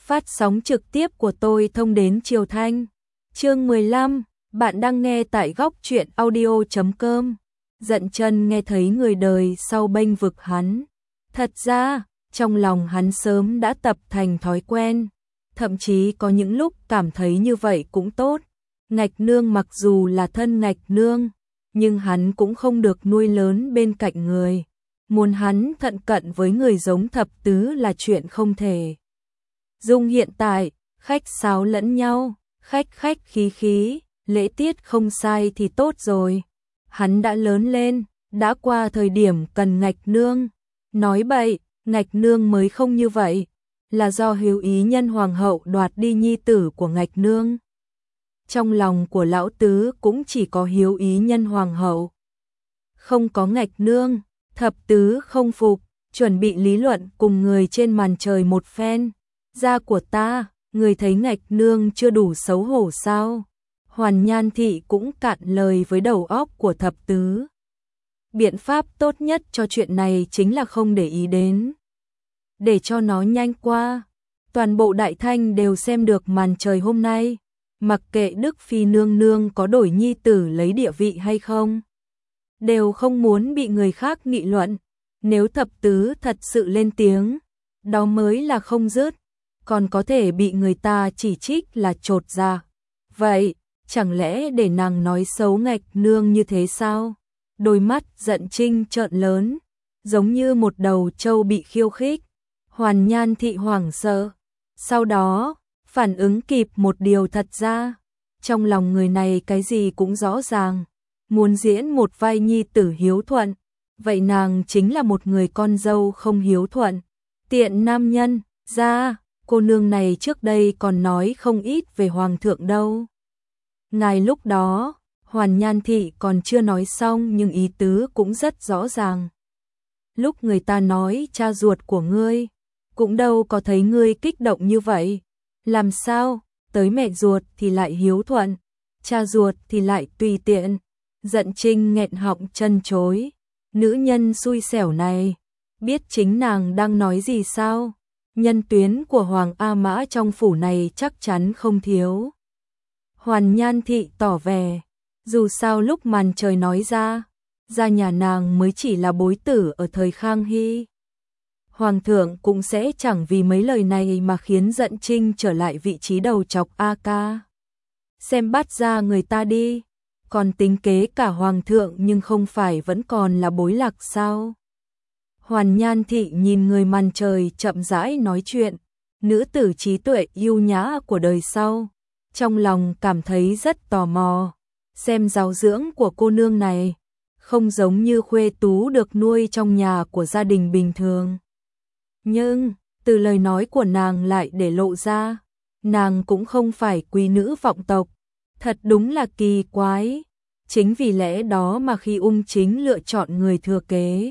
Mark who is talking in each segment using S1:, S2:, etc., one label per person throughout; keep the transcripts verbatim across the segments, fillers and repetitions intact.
S1: phát sóng trực tiếp của tôi thông đến Triều Thanh. Chương mười lăm, bạn đang nghe tại góc truyện audio chấm com. Dận Chân nghe thấy người đời sau bênh vực hắn. Thật ra, trong lòng hắn sớm đã tập thành thói quen, thậm chí có những lúc cảm thấy như vậy cũng tốt. Ngạch nương mặc dù là thân ngạch nương, nhưng hắn cũng không được nuôi lớn bên cạnh người. Muốn hắn thận cận với người giống thập tứ là chuyện không thể. Dung hiện tại, khách sáo lẫn nhau, khách khách khí khí, lễ tiết không sai thì tốt rồi. Hắn đã lớn lên, đã qua thời điểm cần ngạch nương. Nói bậy, ngạch nương mới không như vậy, là do Hiếu Ý Nhân hoàng hậu đoạt đi nhi tử của ngạch nương. Trong lòng của lão tứ cũng chỉ có Hiếu Ý Nhân hoàng hậu, không có ngạch nương. Thập tứ không phục, chuẩn bị lý luận cùng người trên màn trời một phen. Da của ta, người thấy ngạch nương chưa đủ xấu hổ sao? Hoàn Nhan thị cũng cạn lời với đầu óc của thập tứ. Biện pháp tốt nhất cho chuyện này chính là không để ý đến, để cho nó nhanh qua. Toàn bộ Đại Thanh đều xem được màn trời hôm nay, mặc kệ Đức Phi nương nương có đổi nhi tử lấy địa vị hay không, đều không muốn bị người khác nghị luận. Nếu thập tứ thật sự lên tiếng, đó mới là không dứt, còn có thể bị người ta chỉ trích là chột dạ. Vậy, chẳng lẽ để nàng nói xấu ngạch nương như thế sao? Đôi mắt Dận Trinh trợn lớn, giống như một đầu trâu bị khiêu khích. Hoàn Nhan thị hoảng sợ, sau đó phản ứng kịp một điều. Thật ra, trong lòng người này cái gì cũng rõ ràng, muốn diễn một vai nhi tử hiếu thuận, vậy nàng chính là một người con dâu không hiếu thuận. Tiện nam nhân, ra, cô nương này trước đây còn nói không ít về hoàng thượng đâu. Ngài lúc đó, Hoàn Nhan thị còn chưa nói xong nhưng ý tứ cũng rất rõ ràng. Lúc người ta nói cha ruột của ngươi, cũng đâu có thấy ngươi kích động như vậy. Làm sao, tới mẹ ruột thì lại hiếu thuận, cha ruột thì lại tùy tiện. Dận Trinh nghẹn họng chân chối, nữ nhân xui xẻo này, biết chính nàng đang nói gì sao? Nhân tuyến của Hoàng A Mã trong phủ này chắc chắn không thiếu. Hoàn Nhan thị tỏ vẻ, dù sao lúc màn trời nói ra, ra nhà nàng mới chỉ là bối tử ở thời Khang Hy. Hoàng thượng cũng sẽ chẳng vì mấy lời này mà khiến Dận Trinh trở lại vị trí đầu chọc A ca. Xem bắt ra người ta đi, còn tính kế cả hoàng thượng nhưng không phải vẫn còn là bối lạc sao? Hoàn Nhan thị nhìn người màn trời chậm rãi nói chuyện, nữ tử trí tuệ yêu nhã của đời sau, trong lòng cảm thấy rất tò mò, xem giáo dưỡng của cô nương này, không giống như khuê tú được nuôi trong nhà của gia đình bình thường. Nhưng, từ lời nói của nàng lại để lộ ra, nàng cũng không phải quý nữ vọng tộc, thật đúng là kỳ quái. Chính vì lẽ đó mà khi Ung Chính lựa chọn người thừa kế,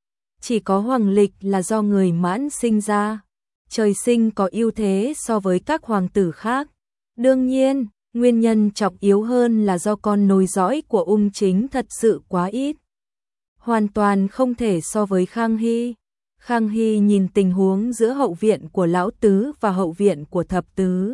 S1: chỉ có Hoàng Lịch là do người Mãn sinh ra, trời sinh có ưu thế so với các hoàng tử khác. Đương nhiên, nguyên nhân trọng yếu hơn là do con nối dõi của Ung Chính thật sự quá ít, hoàn toàn không thể so với Khang Hy. Khang Hy nhìn tình huống giữa hậu viện của lão tứ và hậu viện của thập tứ,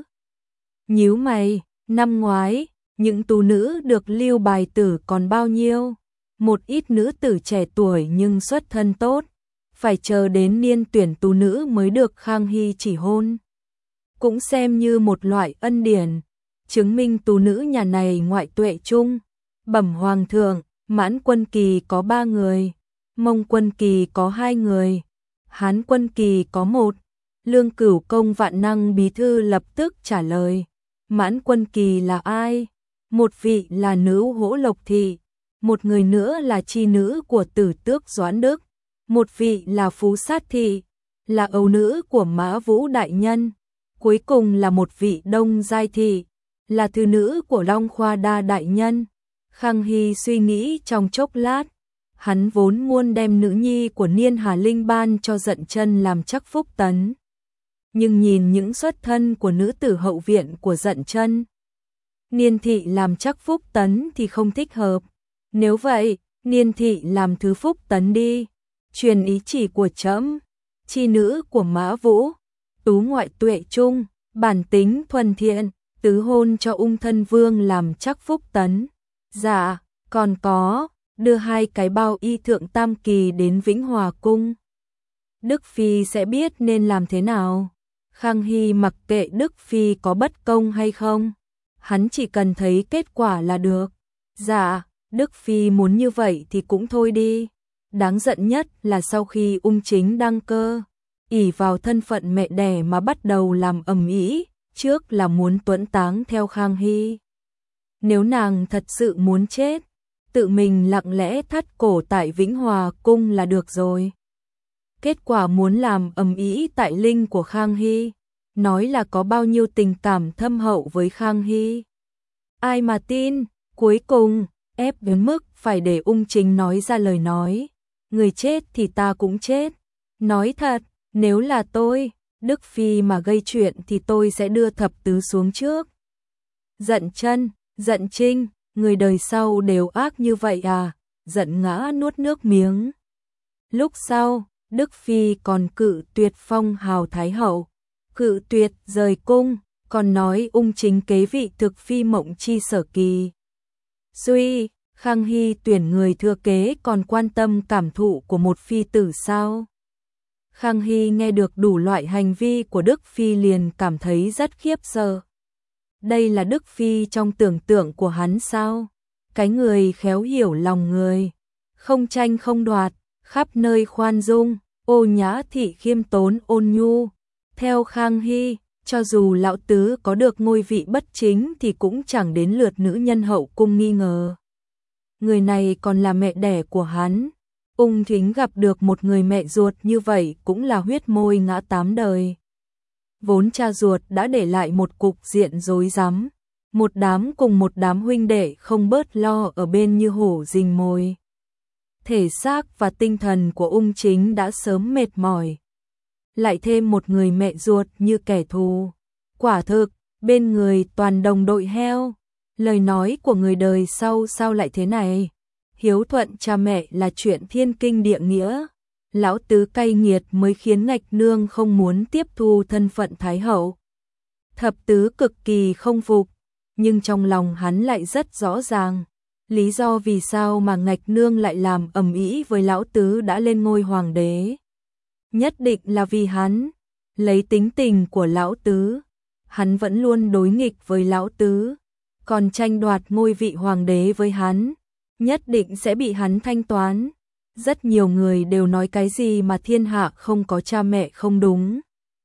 S1: nhíu mày. Năm ngoái, những tú nữ được lưu bài tử còn bao nhiêu? Một ít nữ tử trẻ tuổi nhưng xuất thân tốt, phải chờ đến niên tuyển tú nữ mới được Khang Hy chỉ hôn. Cũng xem như một loại ân điển, chứng minh tú nữ nhà này ngoại tuệ trung. Bẩm hoàng thượng, Mãn Quân Kỳ có ba người, Mông Quân Kỳ có hai người, Hán Quân Kỳ có một. Lương Cửu Công Vạn Năng bí thư lập tức trả lời. Mãn Quân Kỳ là ai? Một vị là nữ Hỗ Lộc thị, một người nữa là chi nữ của Tử Tước Doãn Đức, một vị là Phú Sát thị, là ấu nữ của Mã Vũ đại nhân, cuối cùng là một vị Đông Giai thị, là thư nữ của Long Khoa Đa đại nhân. Khang Hy suy nghĩ trong chốc lát, hắn vốn muốn đem nữ nhi của Niên Hà Linh ban cho Dận Chân làm chắc phúc tấn, nhưng nhìn những xuất thân của nữ tử hậu viện của Dận Chân, Niên thị làm chắc phúc tấn thì không thích hợp. Nếu vậy, Niên thị làm thứ phúc tấn đi. Truyền ý chỉ của trẫm. Chi nữ của Mã Vũ, tú ngoại tuệ trung, bản tính thuần thiện, tứ hôn cho ung thân vương làm chắc phúc tấn. Dạ, còn có, đưa hai cái bao y thượng tam kỳ đến Vĩnh Hòa cung. Đức Phi sẽ biết nên làm thế nào. Khang Hy mặc kệ Đức Phi có bất công hay không, hắn chỉ cần thấy kết quả là được. Dạ, Đức Phi muốn như vậy thì cũng thôi đi. Đáng giận nhất là sau khi ung chính đăng cơ, ỷ vào thân phận mẹ đẻ mà bắt đầu làm ầm ĩ, trước là muốn tuẫn táng theo Khang Hy. Nếu nàng thật sự muốn chết, tự mình lặng lẽ thắt cổ tại Vĩnh Hòa cung là được rồi. Kết quả muốn làm ầm ĩ tại linh của Khang Hy, nói là có bao nhiêu tình cảm thâm hậu với Khang Hy. Ai mà tin, cuối cùng, ép đến mức phải để ung chính nói ra lời nói. Người chết thì ta cũng chết. Nói thật, nếu là tôi, Đức Phi mà gây chuyện thì tôi sẽ đưa thập tứ xuống trước. Giận chân, giận trinh, người đời sau đều ác như vậy à, giận ngã nuốt nước miếng. Lúc sau, Đức Phi còn cự tuyệt phong hào Thái Hậu, cự tuyệt rời cung, còn nói ung chính kế vị thực phi mộng chi sở kỳ. Suy, Khang Hy tuyển người thừa kế còn quan tâm cảm thụ của một phi tử sao? Khang Hy nghe được đủ loại hành vi của Đức Phi liền cảm thấy rất khiếp sợ. Đây là Đức Phi trong tưởng tượng của hắn sao? Cái người khéo hiểu lòng người, không tranh không đoạt, khắp nơi khoan dung, ô nhã thị khiêm tốn ôn nhu. Theo Khang Hy, cho dù lão tứ có được ngôi vị bất chính thì cũng chẳng đến lượt nữ nhân hậu cung nghi ngờ. Người này còn là mẹ đẻ của hắn. Ung Thính gặp được một người mẹ ruột như vậy cũng là huyết môi ngã tám đời. Vốn cha ruột đã để lại một cục diện rối rắm, một đám cùng một đám huynh đệ không bớt lo ở bên như hổ rình mồi. Thể xác và tinh thần của Ung Chính đã sớm mệt mỏi. Lại thêm một người mẹ ruột như kẻ thù. Quả thực, bên người toàn đồng đội heo. Lời nói của người đời sau sao lại thế này? Hiếu thuận cha mẹ là chuyện thiên kinh địa nghĩa. Lão tứ cay nghiệt mới khiến Ngạch Nương không muốn tiếp thu thân phận Thái Hậu. Thập tứ cực kỳ không phục, nhưng trong lòng hắn lại rất rõ ràng. Lý do vì sao mà Ngạch Nương lại làm ầm ĩ với lão tứ đã lên ngôi hoàng đế. Nhất định là vì hắn, lấy tính tình của lão tứ, hắn vẫn luôn đối nghịch với lão tứ, còn tranh đoạt ngôi vị hoàng đế với hắn, nhất định sẽ bị hắn thanh toán. Rất nhiều người đều nói cái gì mà thiên hạ không có cha mẹ không đúng.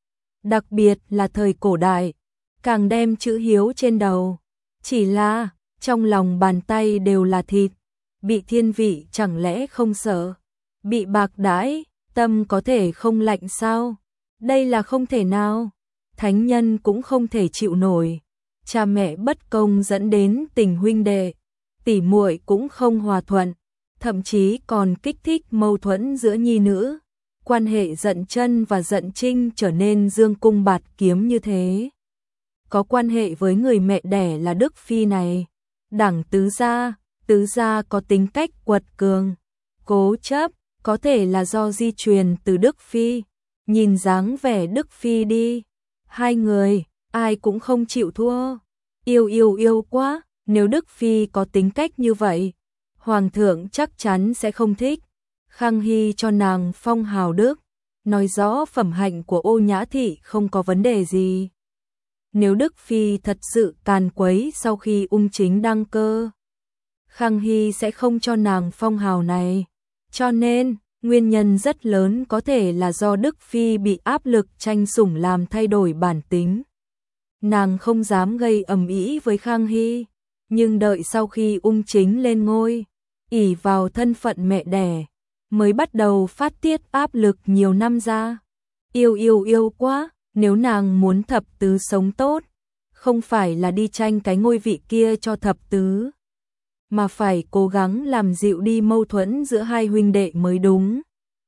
S1: Đặc biệt là thời cổ đại, càng đem chữ hiếu trên đầu. Chỉ là, trong lòng bàn tay đều là thịt, bị thiên vị chẳng lẽ không sợ, bị bạc đãi, tâm có thể không lạnh sao? Đây là không thể nào, thánh nhân cũng không thể chịu nổi. Cha mẹ bất công dẫn đến tình huynh đệ, tỷ muội cũng không hòa thuận, thậm chí còn kích thích mâu thuẫn giữa nhi nữ. Quan hệ giận chân và giận trinh trở nên dương cung bạt kiếm như thế. Có quan hệ với người mẹ đẻ là Đức Phi này. Đẳng tứ gia, tứ gia có tính cách quật cường, cố chấp, có thể là do di truyền từ Đức Phi. Nhìn dáng vẻ Đức Phi đi, hai người, ai cũng không chịu thua. Yêu yêu yêu quá, nếu Đức Phi có tính cách như vậy, Hoàng thượng chắc chắn sẽ không thích. Khang Hy cho nàng phong hào đức, nói rõ phẩm hạnh của Ô Nhã Thị không có vấn đề gì. Nếu Đức Phi thật sự càn quấy sau khi Ung Chính đăng cơ, Khang Hy sẽ không cho nàng phong hào này. Cho nên, nguyên nhân rất lớn có thể là do Đức Phi bị áp lực tranh sủng làm thay đổi bản tính. Nàng không dám gây ầm ĩ với Khang Hy, nhưng đợi sau khi Ung Chính lên ngôi, ỷ vào thân phận mẹ đẻ, mới bắt đầu phát tiết áp lực nhiều năm ra. Yêu yêu yêu quá, nếu nàng muốn thập tứ sống tốt, không phải là đi tranh cái ngôi vị kia cho thập tứ, mà phải cố gắng làm dịu đi mâu thuẫn giữa hai huynh đệ mới đúng.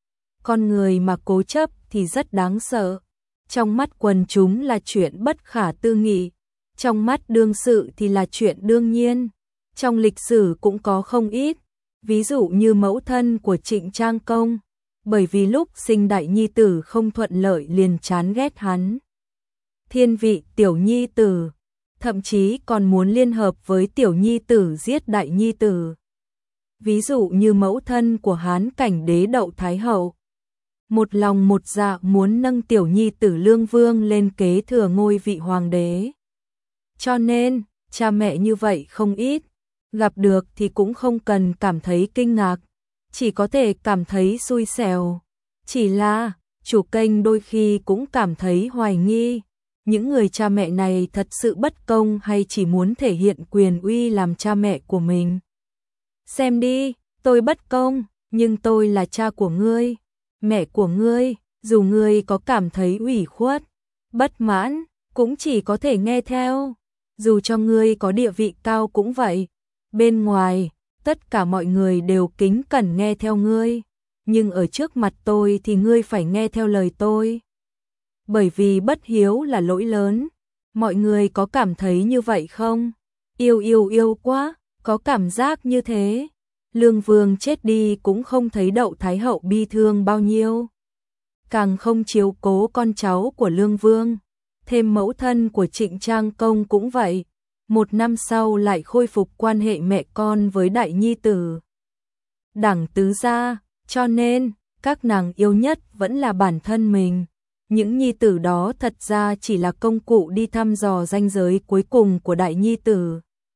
S1: Con người mà cố chấp thì rất đáng sợ. Trong mắt quần chúng là chuyện bất khả tư nghị, trong mắt đương sự thì là chuyện đương nhiên. Trong lịch sử cũng có không ít, ví dụ như mẫu thân của Trịnh Trang Công, bởi vì lúc sinh đại nhi tử không thuận lợi liền chán ghét hắn. Thiên vị tiểu nhi tử, thậm chí còn muốn liên hợp với tiểu nhi tử giết đại nhi tử. Ví dụ như mẫu thân của Hán Cảnh đế Đậu Thái Hậu, một lòng một dạ muốn nâng tiểu nhi tử Lương Vương lên kế thừa ngôi vị hoàng đế. Cho nên, cha mẹ như vậy không ít, gặp được thì cũng không cần cảm thấy kinh ngạc, chỉ có thể cảm thấy xui xẻo. Chỉ là, chủ kênh đôi khi cũng cảm thấy hoài nghi, những người cha mẹ này thật sự bất công hay chỉ muốn thể hiện quyền uy làm cha mẹ của mình. Xem đi, tôi bất công, nhưng tôi là cha của ngươi, mẹ của ngươi, dù ngươi có cảm thấy ủy khuất, bất mãn, cũng chỉ có thể nghe theo. Dù cho ngươi có địa vị cao cũng vậy, bên ngoài, tất cả mọi người đều kính cẩn nghe theo ngươi, nhưng ở trước mặt tôi thì ngươi phải nghe theo lời tôi. Bởi vì bất hiếu là lỗi lớn, mọi người có cảm thấy như vậy không? Yêu yêu yêu quá, có cảm giác như thế. Lương Vương chết đi cũng không thấy Đậu Thái Hậu bi thương bao nhiêu, càng không chiếu cố con cháu của Lương Vương. Thêm mẫu thân của Trịnh Trang Công cũng vậy, một năm sau lại khôi phục quan hệ mẹ con với đại nhi tử Đảng tứ gia, cho nên các nàng yêu nhất vẫn là bản thân mình. Những nhi tử đó thật ra chỉ là công cụ đi thăm dò ranh giới cuối cùng của đại nhi tử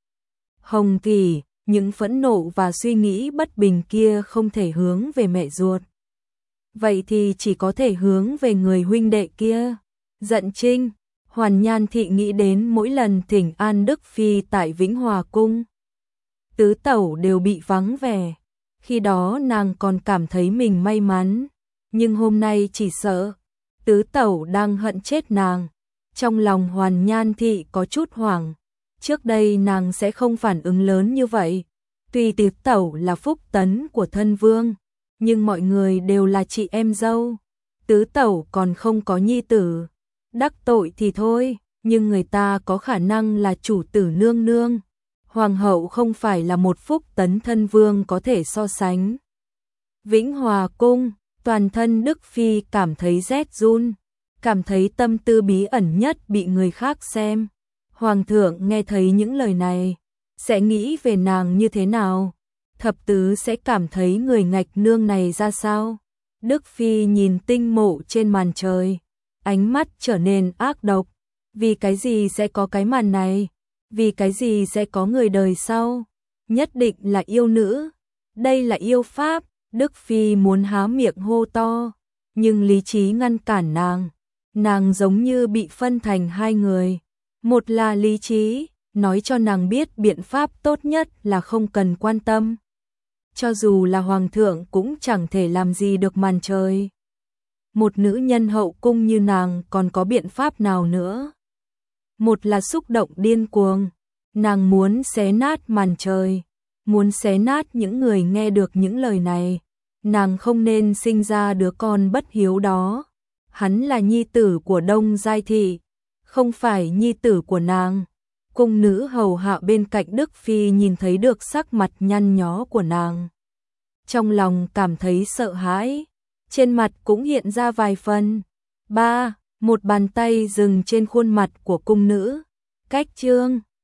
S1: Hồng Kỳ. Những phẫn nộ và suy nghĩ bất bình kia không thể hướng về mẹ ruột, vậy thì chỉ có thể hướng về người huynh đệ kia. Giận Trinh, Hoàn Nhan Thị nghĩ đến mỗi lần thỉnh an Đức Phi tại Vĩnh Hòa Cung, tứ tẩu đều bị vắng vẻ. Khi đó nàng còn cảm thấy mình may mắn, nhưng hôm nay chỉ sợ tứ tẩu đang hận chết nàng. Trong lòng Hoàn Nhan Thị có chút hoảng. Trước đây nàng sẽ không phản ứng lớn như vậy. Tuy tứ tẩu là phúc tấn của thân vương, nhưng mọi người đều là chị em dâu. Tứ tẩu còn không có nhi tử, đắc tội thì thôi, nhưng người ta có khả năng là chủ tử nương nương. Hoàng hậu không phải là một phúc tấn thân vương có thể so sánh. Vĩnh Hòa Cung, toàn thân Đức Phi cảm thấy rét run, cảm thấy tâm tư bí ẩn nhất bị người khác xem. Hoàng thượng nghe thấy những lời này, sẽ nghĩ về nàng như thế nào? Thập tứ sẽ cảm thấy người ngạch nương này ra sao? Đức Phi nhìn tinh mộ trên màn trời, ánh mắt trở nên ác độc. Vì cái gì sẽ có cái màn này? Vì cái gì sẽ có người đời sau? Nhất định là yêu nữ. Đây là yêu pháp. Đức Phi muốn há miệng hô to, nhưng lý trí ngăn cản nàng. Nàng giống như bị phân thành hai người. Một là lý trí, nói cho nàng biết biện pháp tốt nhất là không cần quan tâm. Cho dù là hoàng thượng cũng chẳng thể làm gì được màn trời. Một nữ nhân hậu cung như nàng còn có biện pháp nào nữa? Một là xúc động điên cuồng, nàng muốn xé nát màn trời, muốn xé nát những người nghe được những lời này. Nàng không nên sinh ra đứa con bất hiếu đó. Hắn là nhi tử của Đông Giai Thị, không phải nhi tử của nàng. Cung nữ hầu hạ bên cạnh Đức Phi nhìn thấy được sắc mặt nhăn nhó của nàng, trong lòng cảm thấy sợ hãi, trên mặt cũng hiện ra vài phần. Ba, một bàn tay dừng trên khuôn mặt của cung nữ. Cách chương